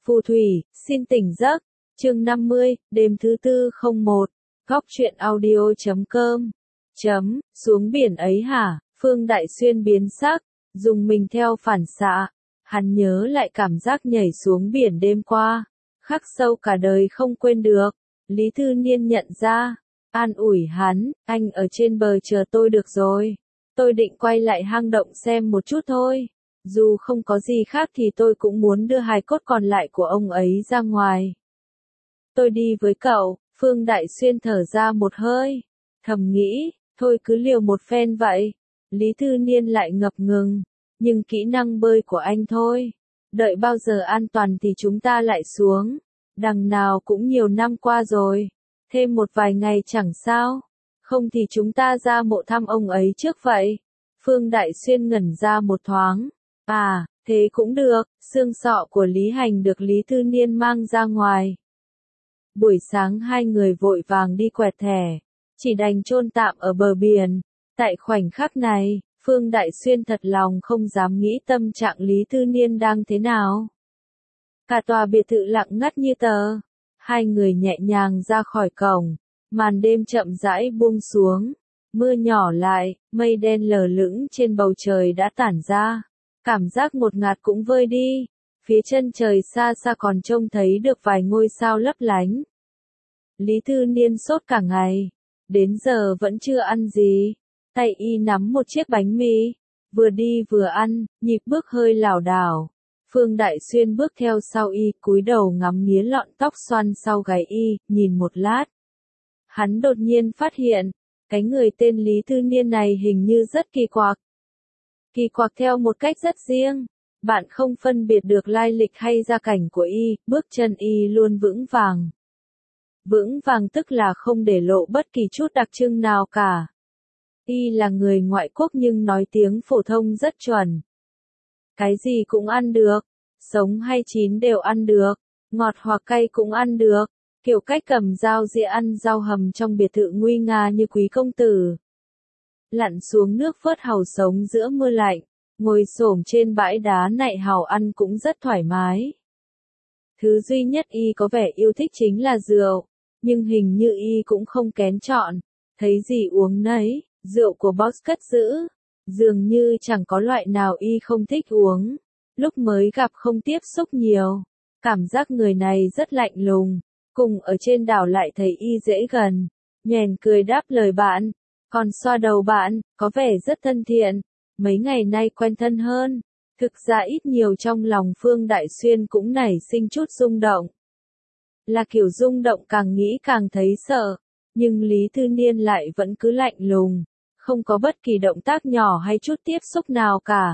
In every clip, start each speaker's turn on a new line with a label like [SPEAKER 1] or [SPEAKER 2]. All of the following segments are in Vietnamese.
[SPEAKER 1] Phù thủy, xin tỉnh giấc. Chương 50, đêm thứ tư 01. Góc truyện audio.com. Xuống biển ấy hả? Phương Đại Xuyên biến sắc, dùng mình theo phản xạ. Hắn nhớ lại cảm giác nhảy xuống biển đêm qua, khắc sâu cả đời không quên được. Lý Thư Niên nhận ra, an ủi hắn, anh ở trên bờ chờ tôi được rồi. Tôi định quay lại hang động xem một chút thôi. Dù không có gì khác thì tôi cũng muốn đưa hài cốt còn lại của ông ấy ra ngoài. Tôi đi với cậu. Phương Đại Xuyên thở ra một hơi, thầm nghĩ, thôi cứ liều một phen vậy. Lý Thư Niên lại ngập ngừng, nhưng kỹ năng bơi của anh thôi. Đợi bao giờ an toàn thì chúng ta lại xuống. Đằng nào cũng nhiều năm qua rồi, thêm một vài ngày chẳng sao. Không thì chúng ta ra mộ thăm ông ấy trước vậy. Phương Đại Xuyên ngẩn ra một thoáng. À, thế cũng được. Xương sọ của Lý Hành được Lý Thư Niên mang ra ngoài. Buổi sáng hai người vội vàng đi quẹt thẻ, chỉ đành chôn tạm ở bờ biển. Tại khoảnh khắc này, Phương Đại Xuyên thật lòng không dám nghĩ tâm trạng Lý Thư Niên đang thế nào. Cả tòa biệt thự lặng ngắt như tờ. Hai người nhẹ nhàng ra khỏi cổng, màn đêm chậm rãi buông xuống. Mưa nhỏ lại, mây đen lờ lững trên bầu trời đã tản ra. Cảm giác ngột ngạt cũng vơi đi. Phía chân trời xa xa còn trông thấy được vài ngôi sao lấp lánh. Lý Thư Niên sốt cả ngày, đến giờ vẫn chưa ăn gì. Tay y nắm một chiếc bánh mì, vừa đi vừa ăn, nhịp bước hơi lảo đảo. Phương Đại Xuyên bước theo sau y, cúi đầu ngắm nghía lọn tóc xoăn sau gáy y, nhìn một lát. Hắn đột nhiên phát hiện, cái người tên Lý Thư Niên này hình như rất kỳ quặc. Kỳ quặc theo một cách rất riêng. Bạn không phân biệt được lai lịch hay gia cảnh của y, bước chân y luôn vững vàng. Vững vàng tức là không để lộ bất kỳ chút đặc trưng nào cả. Y là người ngoại quốc nhưng nói tiếng phổ thông rất chuẩn. Cái gì cũng ăn được, sống hay chín đều ăn được, ngọt hoặc cay cũng ăn được, kiểu cách cầm dao dĩa ăn rau hầm trong biệt thự nguy nga như quý công tử. Lặn xuống nước vớt hàu sống giữa mưa lạnh, ngồi xổm trên bãi đá nạy hàu ăn cũng rất thoải mái. Thứ duy nhất y có vẻ yêu thích chính là rượu, nhưng hình như y cũng không kén chọn, thấy gì uống nấy, rượu của Boss cất giữ, dường như chẳng có loại nào y không thích uống. Lúc mới gặp không tiếp xúc nhiều, cảm giác người này rất lạnh lùng, cùng ở trên đảo lại thấy y dễ gần, nhoẻn cười đáp lời bạn, còn xoa đầu bạn, có vẻ rất thân thiện. Mấy ngày nay quen thân hơn, thực ra ít nhiều trong lòng Phương Đại Xuyên cũng nảy sinh chút rung động. Là kiểu rung động càng nghĩ càng thấy sợ, nhưng Lý Thư Niên lại vẫn cứ lạnh lùng, không có bất kỳ động tác nhỏ hay chút tiếp xúc nào cả.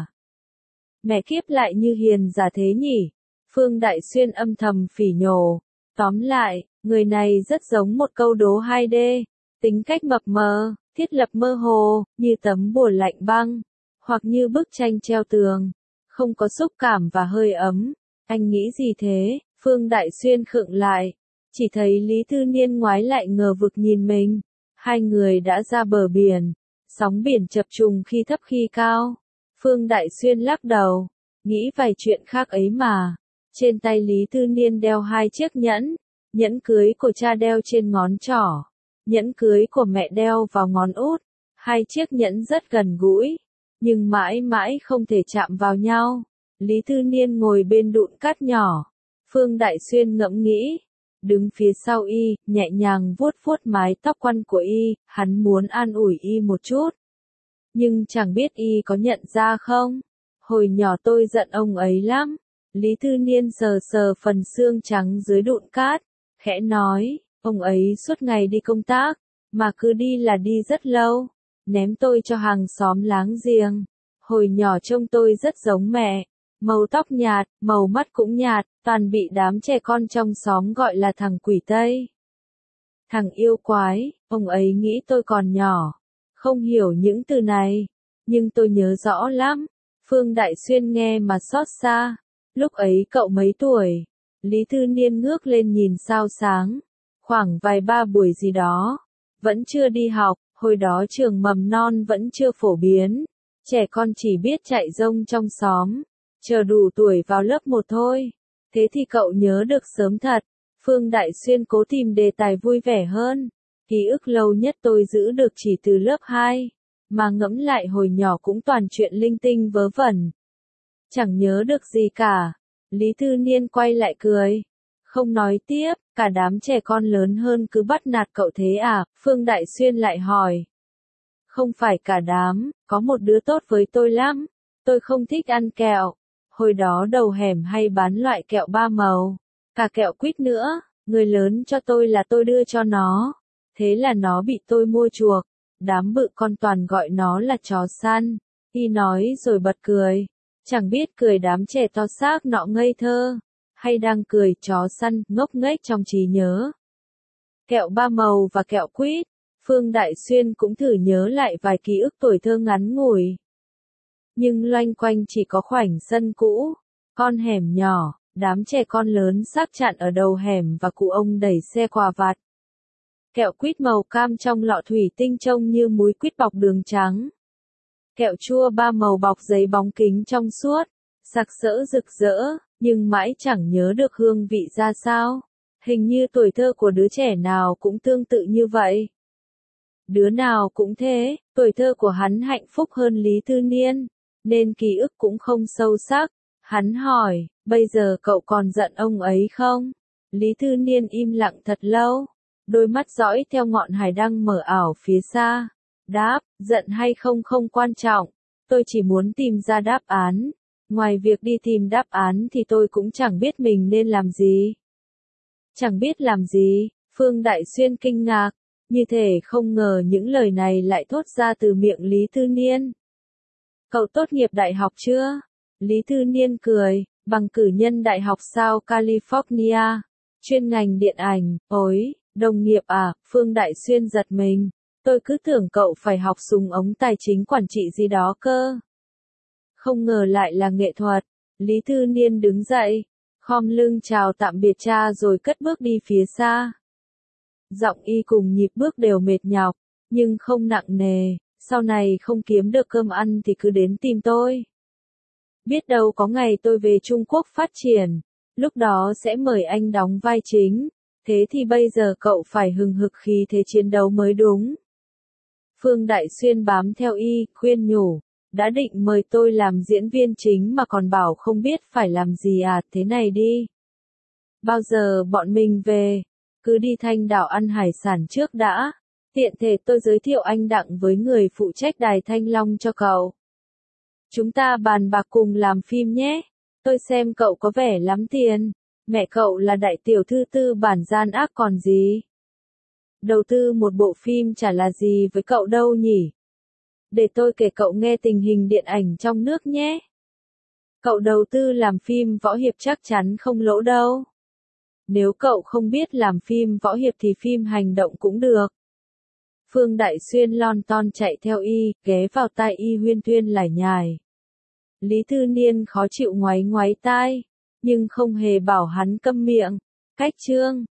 [SPEAKER 1] Mẹ kiếp lại như hiền giả thế nhỉ? Phương Đại Xuyên âm thầm phỉ nhổ. Tóm lại, người này rất giống một câu đố 2D, tính cách mập mờ, thiết lập mơ hồ, như tấm bùa lạnh băng, hoặc như bức tranh treo tường, không có xúc cảm và hơi ấm. Anh nghĩ gì thế? Phương Đại Xuyên khựng lại, chỉ thấy Lý Thư Niên ngoái lại ngờ vực nhìn mình. Hai người đã ra bờ biển, sóng biển chập trùng khi thấp khi cao. Phương Đại Xuyên lắc đầu, nghĩ vài chuyện khác ấy mà. Trên tay Lý Thư Niên đeo hai chiếc nhẫn, nhẫn cưới của cha đeo trên ngón trỏ, nhẫn cưới của mẹ đeo vào ngón út. Hai chiếc nhẫn rất gần gũi, nhưng mãi mãi không thể chạm vào nhau. Lý Thư Niên ngồi bên đụn cát nhỏ. Phương Đại Xuyên ngẫm nghĩ, đứng phía sau y, nhẹ nhàng vuốt vuốt mái tóc quăn của y, hắn muốn an ủi y một chút. Nhưng chẳng biết y có nhận ra không? Hồi nhỏ tôi giận ông ấy lắm. Lý Thư Niên sờ sờ phần xương trắng dưới đụn cát, khẽ nói, ông ấy suốt ngày đi công tác, mà cứ đi là đi rất lâu, ném tôi cho hàng xóm láng giềng. Hồi nhỏ trông tôi rất giống mẹ, màu tóc nhạt, màu mắt cũng nhạt, toàn bị đám trẻ con trong xóm gọi là thằng quỷ Tây. Thằng yêu quái, ông ấy nghĩ tôi còn nhỏ, không hiểu những từ này, nhưng tôi nhớ rõ lắm. Phương Đại Xuyên nghe mà xót xa. Lúc ấy cậu mấy tuổi? Lý Thư Niên ngước lên nhìn sao sáng. Khoảng vài ba buổi gì đó. Vẫn chưa đi học, hồi đó trường mầm non vẫn chưa phổ biến. Trẻ con chỉ biết chạy rông trong xóm. Chờ đủ tuổi vào lớp 1 thôi. Thế thì cậu nhớ được sớm thật. Phương Đại Xuyên cố tìm đề tài vui vẻ hơn. Ký ức lâu nhất tôi giữ được chỉ từ lớp 2, mà ngẫm lại hồi nhỏ cũng toàn chuyện linh tinh vớ vẩn. Chẳng nhớ được gì cả. Lý Thư Niên quay lại cười. Không nói tiếp, cả đám trẻ con lớn hơn cứ bắt nạt cậu thế à? Phương Đại Xuyên lại hỏi. Không phải cả đám, có một đứa tốt với tôi lắm. Tôi không thích ăn kẹo. Hồi đó đầu hẻm hay bán loại kẹo 3 màu. Cả kẹo quýt nữa, người lớn cho tôi là tôi đưa cho nó. Thế là nó bị tôi mua chuộc. Đám bự con toàn gọi nó là chó săn. Y nói rồi bật cười. Chẳng biết cười đám trẻ to xác nọ ngây thơ, hay đang cười chó săn ngốc nghếch trong trí nhớ. Kẹo 3 màu và kẹo quýt. Phương Đại Xuyên cũng thử nhớ lại vài ký ức tuổi thơ ngắn ngủi. Nhưng loanh quanh chỉ có khoảnh sân cũ, con hẻm nhỏ, đám trẻ con lớn xác chặn ở đầu hẻm và cụ ông đẩy xe quà vặt. Kẹo quýt màu cam trong lọ thủy tinh trông như múi quýt bọc đường trắng. Kẹo chua 3 màu bọc giấy bóng kính trong suốt, sặc sỡ rực rỡ, nhưng mãi chẳng nhớ được hương vị ra sao. Hình như tuổi thơ của đứa trẻ nào cũng tương tự như vậy. Đứa nào cũng thế, tuổi thơ của hắn hạnh phúc hơn Lý Thư Niên, nên ký ức cũng không sâu sắc. Hắn hỏi, bây giờ cậu còn giận ông ấy không? Lý Thư Niên im lặng thật lâu, đôi mắt dõi theo ngọn hải đăng mờ ảo phía xa. Đáp, giận hay không không quan trọng, tôi chỉ muốn tìm ra đáp án. Ngoài việc đi tìm đáp án thì tôi cũng chẳng biết mình nên làm gì. Chẳng biết làm gì? Phương Đại Xuyên kinh ngạc, như thể không ngờ những lời này lại thốt ra từ miệng Lý Thư Niên. Cậu tốt nghiệp đại học chưa? Lý Thư Niên cười, bằng cử nhân đại học South California, chuyên ngành điện ảnh. Ôi, đồng nghiệp à? Phương Đại Xuyên giật mình. Tôi cứ tưởng cậu phải học súng ống tài chính quản trị gì đó cơ. Không ngờ lại là nghệ thuật. Lý Thư Niên đứng dậy, khom lưng chào tạm biệt cha rồi cất bước đi phía xa. Giọng y cùng nhịp bước đều mệt nhọc, nhưng không nặng nề. Sau này không kiếm được cơm ăn thì cứ đến tìm tôi. Biết đâu có ngày tôi về Trung Quốc phát triển, lúc đó sẽ mời anh đóng vai chính. Thế thì bây giờ cậu phải hừng hực khí thế chiến đấu mới đúng. Phương Đại Xuyên bám theo y, khuyên nhủ. Đã định mời tôi làm diễn viên chính mà còn bảo không biết phải làm gì à? Thế này đi. Bao giờ bọn mình về? Cứ đi Thanh Đảo ăn hải sản trước đã. Tiện thể tôi giới thiệu anh Đặng với người phụ trách đài Thanh Long cho cậu. Chúng ta bàn bạc cùng làm phim nhé. Tôi xem cậu có vẻ lắm tiền. Mẹ cậu là đại tiểu thư tư bản gian ác còn gì. Đầu tư một bộ phim chả là gì với cậu đâu nhỉ. Để tôi kể cậu nghe tình hình điện ảnh trong nước nhé. Cậu đầu tư làm phim võ hiệp chắc chắn không lỗ đâu. Nếu cậu không biết làm phim võ hiệp thì phim hành động cũng được. Phương Đại Xuyên lon ton chạy theo y, ghé vào tai y huyên thuyên lải nhải. Lý Thư Niên khó chịu ngoáy ngoáy tai, nhưng không hề bảo hắn câm miệng. Cách chương